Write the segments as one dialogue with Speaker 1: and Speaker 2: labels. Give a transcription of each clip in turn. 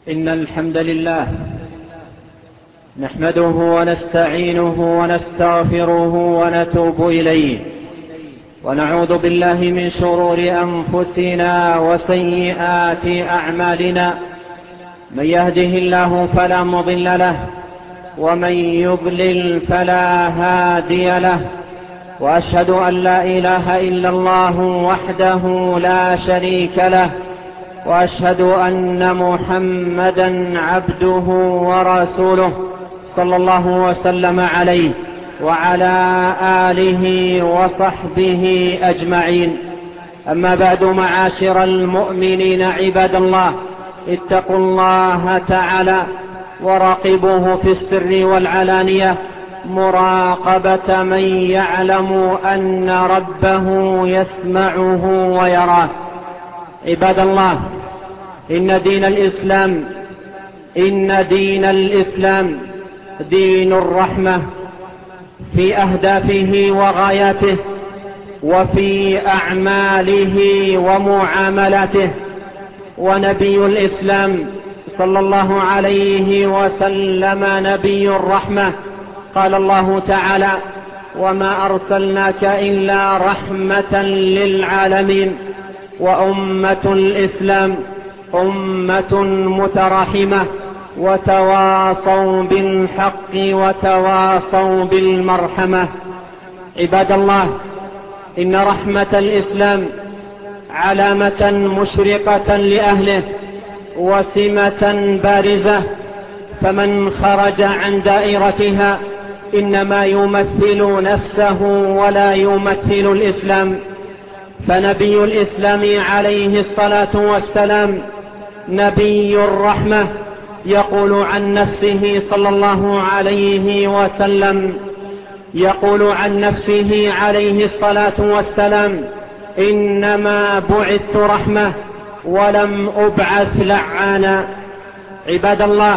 Speaker 1: إن الحمد لله نحمده ونستعينه ونستغفره ونتوب إليه، ونعوذ بالله من شرور أنفسنا وسيئات أعمالنا. من يهده الله فلا مضل له، ومن يضلل فلا هادي له. وأشهد أن لا إله إلا الله وحده لا شريك له، وأشهد أن محمدا عبده ورسوله صلى الله وسلم عليه وعلى آله وصحبه أجمعين. أما بعد، معاشر المؤمنين عباد الله، اتقوا الله تعالى وراقبوه في السر والعلانية مراقبة من يعلم أن ربه يسمعه ويراه. عباد الله، إن دين الإسلام دين الرحمة في أهدافه وغاياته، وفي أعماله ومعاملاته. ونبي الإسلام صلى الله عليه وسلم نبي الرحمة. قال الله تعالى: وما أرسلناك إلا رحمة للعالمين. وأمة الإسلام أمة متراحمة، وتواصوا بالحق وتواصوا بالمرحمة. عباد الله، إن رحمة الإسلام علامة مشرقة لأهله وسمة بارزة، فمن خرج عن دائرتها إنما يمثل نفسه ولا يمثل الإسلام. فنبي الإسلام عليه الصلاة والسلام نبي الرحمة، يقول عن نفسه صلى الله عليه وسلم، يقول عن نفسه عليه الصلاة والسلام: إنما بعثت رحمة ولم أبعث لعانا. عباد الله،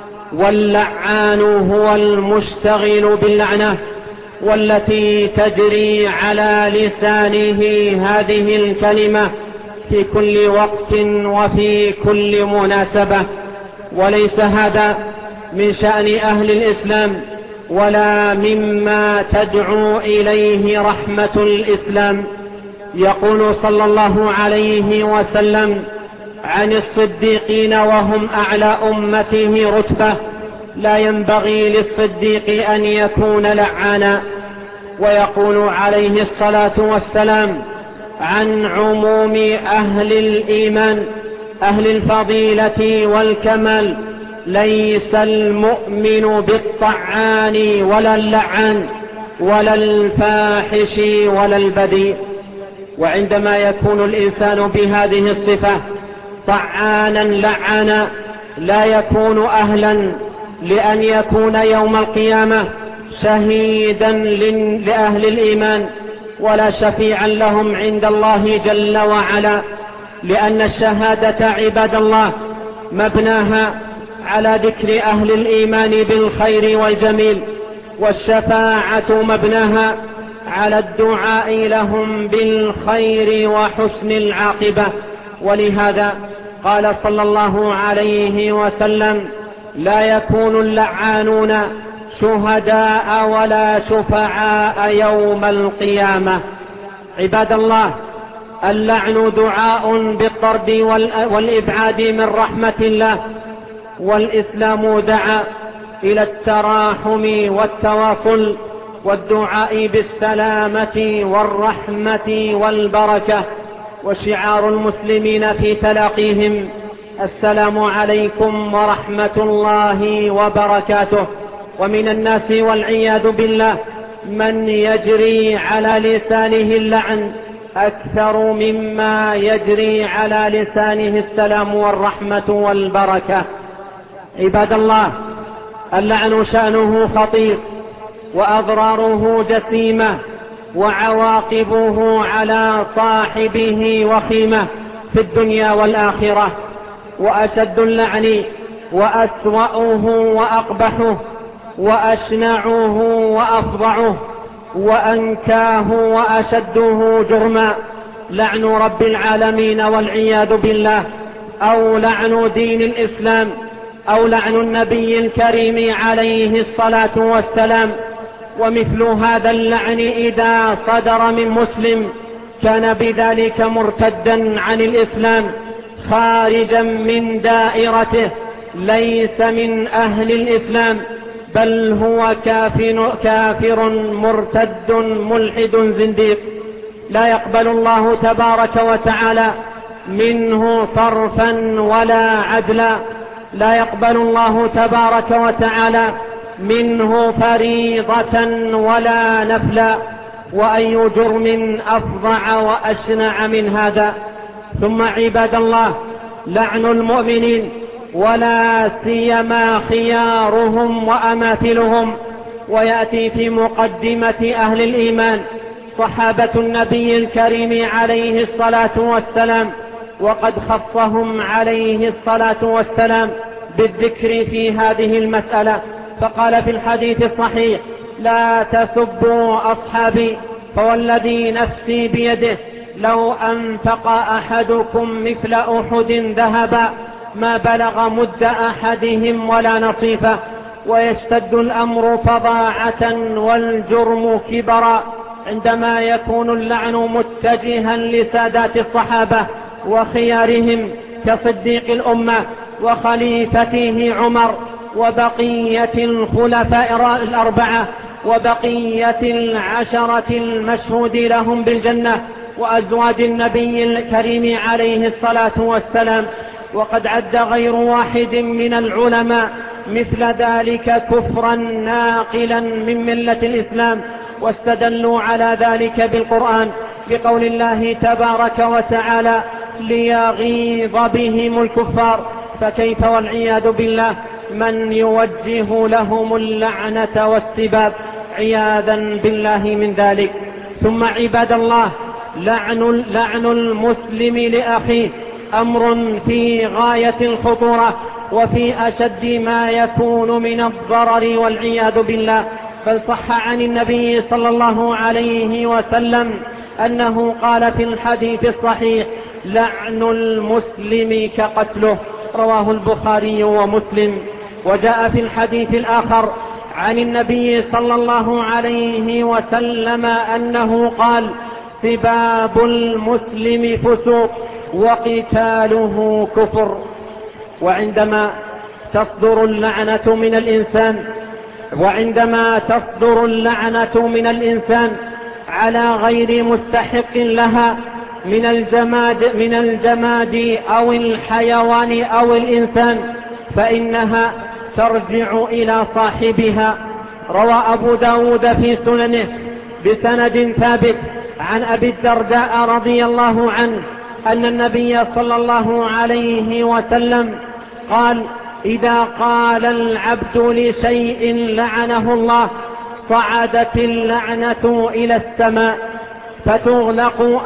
Speaker 1: واللعان هو المشتغل باللعنة، والتي تجري على لسانه هذه الكلمة في كل وقت وفي كل مناسبة. وليس هذا من شأن أهل الإسلام ولا مما تدعو إليه رحمة الإسلام. يقول صلى الله عليه وسلم عن الصديقين وهم أعلى أمته رتبة: لا ينبغي للصديق أن يكون لعانا. ويقول عليه الصلاة والسلام عن عموم أهل الإيمان أهل الفضيلة والكمال: ليس المؤمن بالطعان ولا اللعان ولا الفاحش ولا البذيء. وعندما يكون الإنسان بهذه الصفة طعانا لعانا، لا يكون أهلا لأن يكون يوم القيامة شهيدا لأهل الإيمان ولا شفيعا لهم عند الله جل وعلا. لأن الشهادة عباد الله مبناها على ذكر أهل الإيمان بالخير والجميل، والشفاعة مبناها على الدعاء لهم بالخير وحسن العاقبة. ولهذا قال صلى الله عليه وسلم: لا يكون اللعانون شهداء ولا شفعاء يوم القيامة. عباد الله، اللعن دعاء بالطرد والإبعاد من رحمة الله، والإسلام دعا إلى التراحم والتواصل والدعاء بالسلامة والرحمة والبركة. وشعار المسلمين في تلاقيهم: السلام عليكم ورحمة الله وبركاته. ومن الناس والعياذ بالله من يجري على لسانه اللعن أكثر مما يجري على لسانه السلام والرحمة والبركة. عباد الله، اللعن شأنه خطير، وأضراره جسيمة، وعواقبه على صاحبه وخيمة في الدنيا والآخرة. وأشد اللعن وأسوأه وأقبحه وأشنعه وأفظعه وأنكاه وأشده جرما لعن رب العالمين والعياذ بالله. أو لعن دين الإسلام أو لعن النبي الكريم عليه الصلاة والسلام. ومثل هذا اللعن إذا صدر من مسلم كان بذلك مرتدا عن الإسلام خارجا من دائرته، ليس من أهل الإسلام، بل هو كافر مرتد ملحد زنديق، لا يقبل الله تبارك وتعالى منه صرفا ولا عدلا، لا يقبل الله تبارك وتعالى منه فريضة ولا نفلا، وأي جرم أفظع وأشنع من هذا. ثم عباد الله، لعن المؤمنين ولا سيما خيارهم وأماثلهم، ويأتي في مقدمة أهل الإيمان صحابة النبي الكريم عليه الصلاة والسلام، وقد خصهم عليه الصلاة والسلام بالذكر في هذه المسألة، فقال في الحديث الصحيح: لا تسبوا أصحابي، فوالذي نفسي بيده لو أنفق أحدكم مثل أحد ذهبا ما بلغ مد أحدهم ولا نصيفه. ويشتد الأمر فظاعة والجرم كبرا عندما يكون اللعن متجها لسادات الصحابة وخيارهم كصديق الأمة وخليفته عمر وبقية الخلفاء الأربعة وبقية العشرة المشهود لهم بالجنة وأزواج النبي الكريم عليه الصلاة والسلام. وقد عد غير واحد من العلماء مثل ذلك كفرا ناقلا من ملة الإسلام، واستدلوا على ذلك بالقرآن بقول الله تبارك وتعالى: ليغيظ بهم الكفار. فكيف والعياذ بالله من يوجه لهم اللعنة والسباب عياذا بالله من ذلك. ثم عباد الله، لعن المسلم لأخيه أمر في غاية الخطورة وفي أشد ما يكون من الضرر والعياذ بالله. بل صح عن النبي صلى الله عليه وسلم أنه قال في الحديث الصحيح: لعن المسلم كقتله، رواه البخاري ومسلم. وجاء في الحديث الآخر عن النبي صلى الله عليه وسلم أنه قال: سباب المسلم فسوق وقتاله كفر. وعندما تصدر اللعنة من الإنسان على غير مستحق لها من الجماد أو الحيوان أو الإنسان، فإنها ترجع إلى صاحبها. روى أبو داود في سننه بسند ثابت عن أبي الدرداء رضي الله عنه أن النبي صلى الله عليه وسلم قال: إذا قال العبد لشيء لعنه الله صعدت اللعنة إلى السماء فتغلق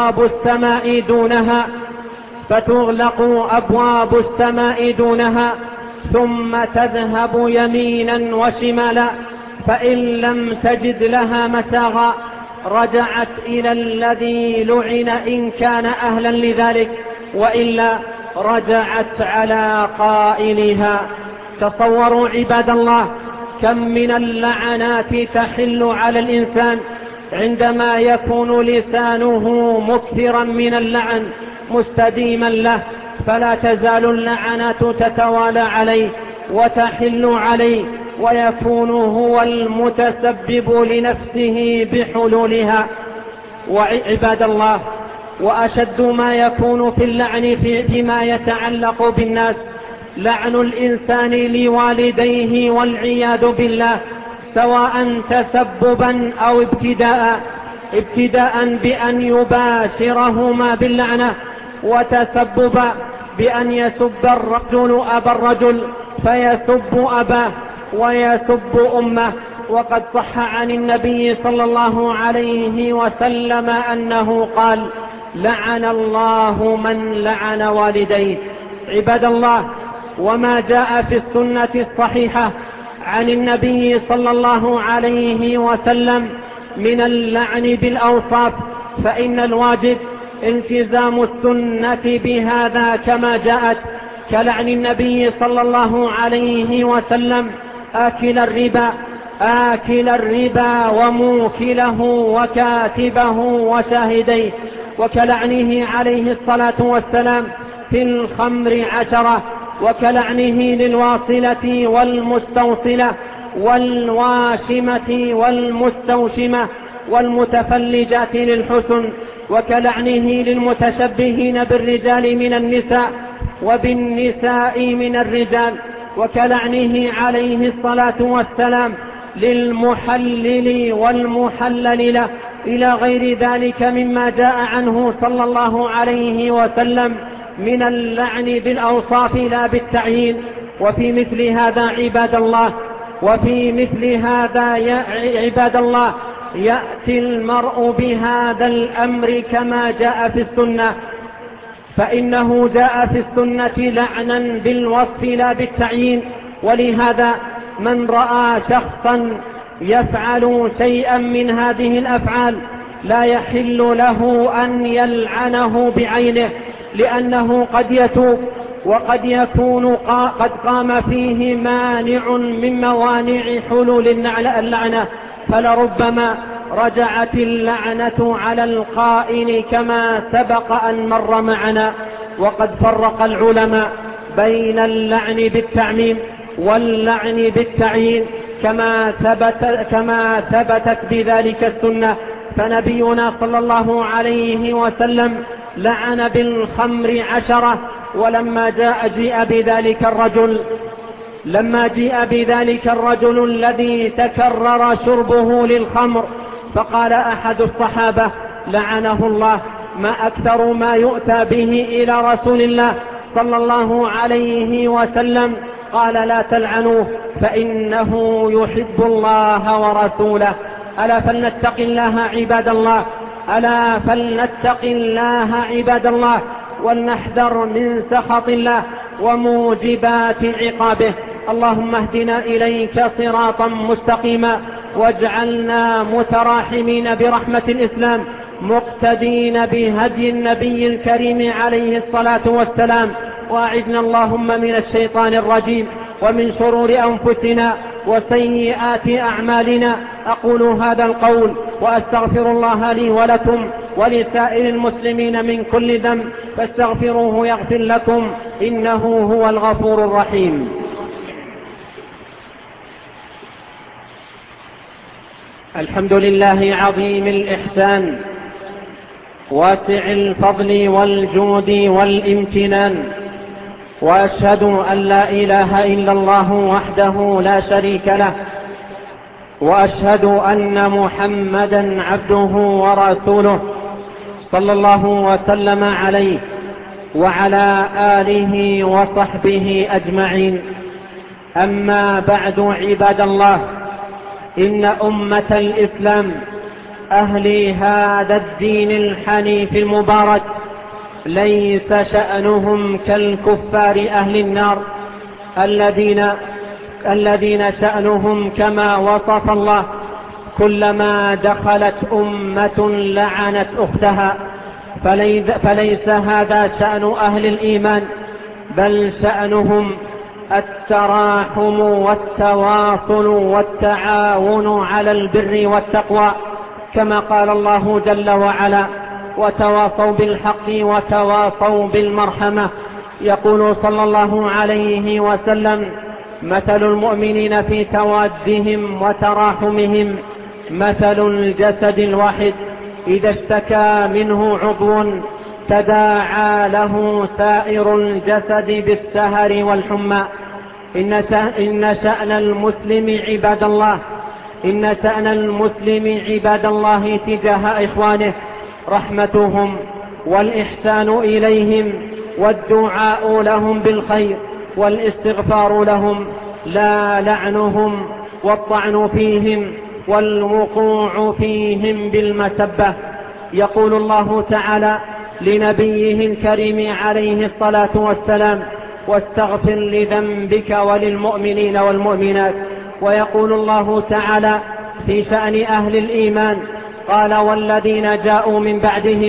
Speaker 1: أبواب السماء دونها ثم تذهب يمينا وشمالا، فإن لم تجد لها مساغا رجعت إلى الذي لعن إن كان أهلا لذلك، وإلا رجعت على قائلها. تصوروا عباد الله كم من اللعنات تحل على الإنسان عندما يكون لسانه مكثرا من اللعن مستديما له، فلا تزال اللعنات تتوالى عليه وتحل عليه، ويكون هو المتسبب لنفسه بحلولها. وعباد الله، وأشد ما يكون في اللعن فيما يتعلق بالناس لعن الإنسان لوالديه والعياذ بالله، سواء تسببا أو ابتداء بأن يباشرهما باللعنة، وتسببا بأن يسب الرجل أبا الرجل فيسب أباه ويسب أمه. وقد صح عن النبي صلى الله عليه وسلم أنه قال: لعن الله من لعن والديه. عباد الله، وما جاء في السنة الصحيحة عن النبي صلى الله عليه وسلم من اللعن بالأوصاف، فإن الواجب التزام السنة بهذا كما جاءت، كلعن النبي صلى الله عليه وسلم آكل الربا وموكله وكاتبه وشاهديه، وكلعنه عليه الصلاة والسلام في الخمر 10، وكلعنه للواصلة والمستوصلة والواشمة والمستوشمة والمتفلجات للحسن، وكلعنه للمتشبهين بالرجال من النساء وبالنساء من الرجال، وكلعنه عليه الصلاة والسلام للمحلل والمحلل له، إلى غير ذلك مما جاء عنه صلى الله عليه وسلم من اللعن بالأوصاف لا بالتعيين. وفي مثل هذا عباد الله يأتي المرء بهذا الأمر كما جاء في السنة، فإنه جاء في السنة لعنا بالوصف لا بالتعيين. ولهذا من رأى شخصا يفعل شيئا من هذه الأفعال لا يحل له أن يلعنه بعينه، لأنه قد يتوب وقد يكون قد قام فيه مانع من موانع حلول اللعنة، فلربما رجعت اللعنة على القائل كما سبق أن مر معنا. وقد فرق العلماء بين اللعن بالتعميم واللعن بالتعيين كما ثبتت بذلك السنة. فنبينا صلى الله عليه وسلم لعن بالخمر 10، ولما جيء بذلك الرجل الذي تكرر شربه للخمر، فقال أحد الصحابة لعنه الله: ما أكثر ما يؤتى به إلى رسول الله صلى الله عليه وسلم؟ قال: لا تلعنوه فإنه يحب الله ورسوله. ألا فلنتق الله عباد الله، ولنحذر من سخط الله وموجبات عقابه. اللهم اهدنا إليك صراطا مستقيما، واجعلنا متراحمين برحمة الإسلام، مقتدين بهدي النبي الكريم عليه الصلاة والسلام. وأعذنا اللهم من الشيطان الرجيم ومن شرور أنفسنا وسيئات أعمالنا. أقول هذا القول وأستغفر الله لي ولكم ولسائر المسلمين من كل ذنب، فاستغفروه يغفر لكم، إنه هو الغفور الرحيم. الحمد لله عظيم الإحسان، واسع الفضل والجود والامتنان، وأشهد أن لا إله إلا الله وحده لا شريك له، وأشهد أن محمدا عبده ورسوله صلى الله وسلم عليه وعلى آله وصحبه أجمعين. أما بعد عباد الله، إن أمة الإسلام أهل هذا الدين الحنيف المبارك ليس شأنهم كالكفار أهل النار الذين شأنهم كما وصف الله: كلما دخلت أمة لعنت أختها. فليس هذا شأن أهل الإيمان، بل شأنهم التراحم والتواصل والتعاون على البر والتقوى، كما قال الله جل وعلا: وتواصوا بالحق وتواصوا بالمرحمة. يقول صلى الله عليه وسلم: مثل المؤمنين في توادهم وتراحمهم مثل الجسد الواحد، إذا اشتكى منه عضو تداعى له سائر الجسد بالسهر والحمى. إن شأن المسلم عباد الله تجاه إخوانه رحمتهم والإحسان إليهم والدعاء لهم بالخير والاستغفار لهم، لا لعنهم والطعن فيهم والوقوع فيهم بالمسبة. يقول الله تعالى لنبيه الكريم عليه الصلاة والسلام: واستغفر لذنبك وللمؤمنين والمؤمنات. ويقول الله تعالى في شأن أهل الإيمان: قال: والذين جاءوا من بعدهم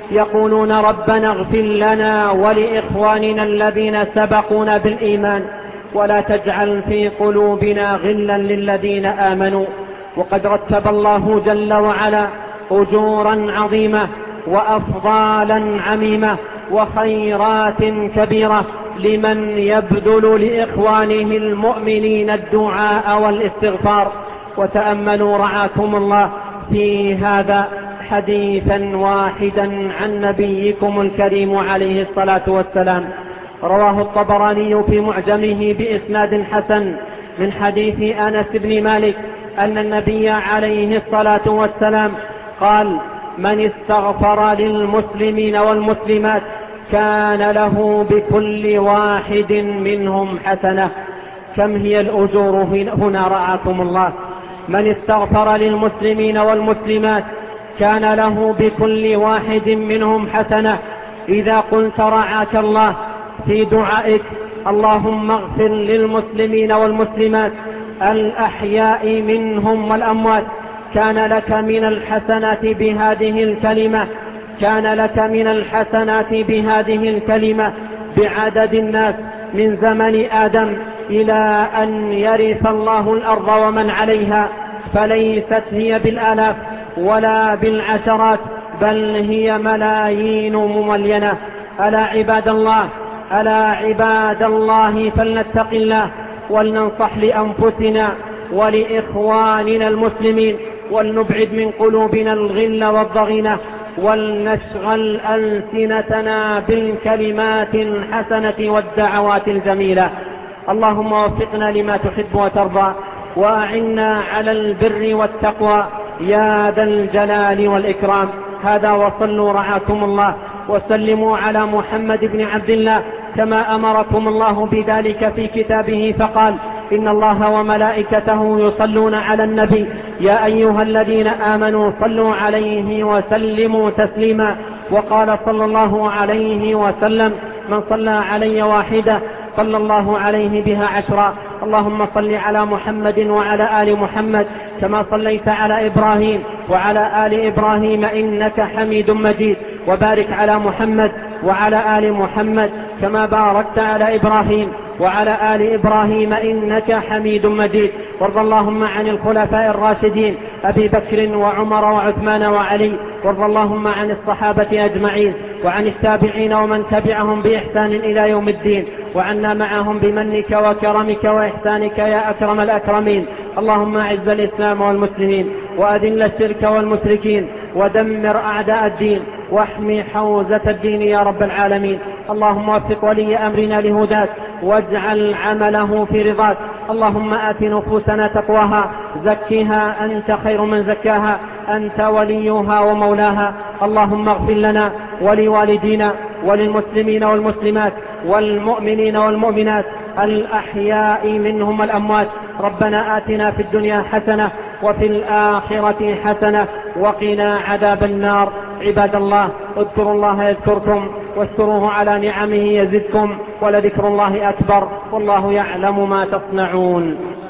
Speaker 1: يقولون ربنا اغفر لنا ولإخواننا الذين سبقونا بالإيمان ولا تجعل في قلوبنا غلا للذين آمنوا. وقد رتب الله جل وعلا أجورا عظيمة وأفضالا عميمة وخيرات كبيرة لمن يبذل لإخوانه المؤمنين الدعاء والاستغفار. وتأملوا رعاكم الله في هذا حديثا واحدا عن نبيكم الكريم عليه الصلاة والسلام. رواه الطبراني في معجمه بإسناد حسن من حديث أنس بن مالك أن النبي عليه الصلاة والسلام قال: من استغفر للمسلمين والمسلمات كان له بكل واحد منهم حسنة. كم هي الأجور هنا رعاكم الله؟ من استغفر للمسلمين والمسلمات كان له بكل واحد منهم حسنة. إذا قلت رعاك الله في دعائك اللهم اغفر للمسلمين والمسلمات الأحياء منهم والأموات، كان لك من الحسنات بهذه الكلمة، كان لك من الحسنات بهذه الكلمة بعدد الناس من زمن آدم إلى أن يرث الله الأرض ومن عليها، فليست هي بالآلاف ولا بالعشرات بل هي ملايين مملينة. ألا عباد الله فلنتق الله ولننصح لأنفسنا ولإخواننا المسلمين، ولنبعد من قلوبنا الغل والضغينة، ولنشغل ألسنتنا بالكلمات الحسنة والدعوات الجميلة. اللهم وفقنا لما تحب وترضى، وأعنا على البر والتقوى يا ذا الجلال والإكرام. هذا وصلوا رعاكم الله وسلموا على محمد بن عبد الله كما أمركم الله بذلك في كتابه، فقال: إن الله وملائكته يصلون على النبي يا أيها الذين آمنوا صلوا عليه وسلموا تسليما. وقال صلى الله عليه وسلم: من صلى علي واحدة صلى الله عليه بها 10. اللهم صل على محمد وعلى آل محمد كما صليت على إبراهيم وعلى آل إبراهيم إنك حميد مجيد، وبارك على محمد وعلى آل محمد كما باركت على إبراهيم وعلى آل إبراهيم إنك حميد مجيد. وارض اللهم عن الخلفاء الراشدين أبي بكر وعمر وعثمان وعلي، وارض اللهم عن الصحابة أجمعين وعن التابعين ومن تبعهم بإحسان إلى يوم الدين، وعنا معهم بمنك وكرمك وإحسانك يا أكرم الأكرمين. اللهم أعز الإسلام والمسلمين وأذل الشرك والمشركين ودمر أعداء الدين واحمي حوزة الدين يا رب العالمين. اللهم وفق ولي أمرنا لهداك واجعل عمله في رضاك. اللهم آت نفوسنا تقواها زكها أنت خير من زكاها أنت وليها ومولاها. اللهم اغفر لنا ولوالدينا وللمسلمين والمسلمات والمؤمنين والمؤمنات الأحياء منهم والأموات. ربنا آتنا في الدنيا حسنة وفي الآخرة حسنة وقنا عذاب النار. عباد الله، اذكروا الله يذكركم واشكروه على نعمه يزدكم، ولذكر الله أكبر، والله يعلم ما تصنعون.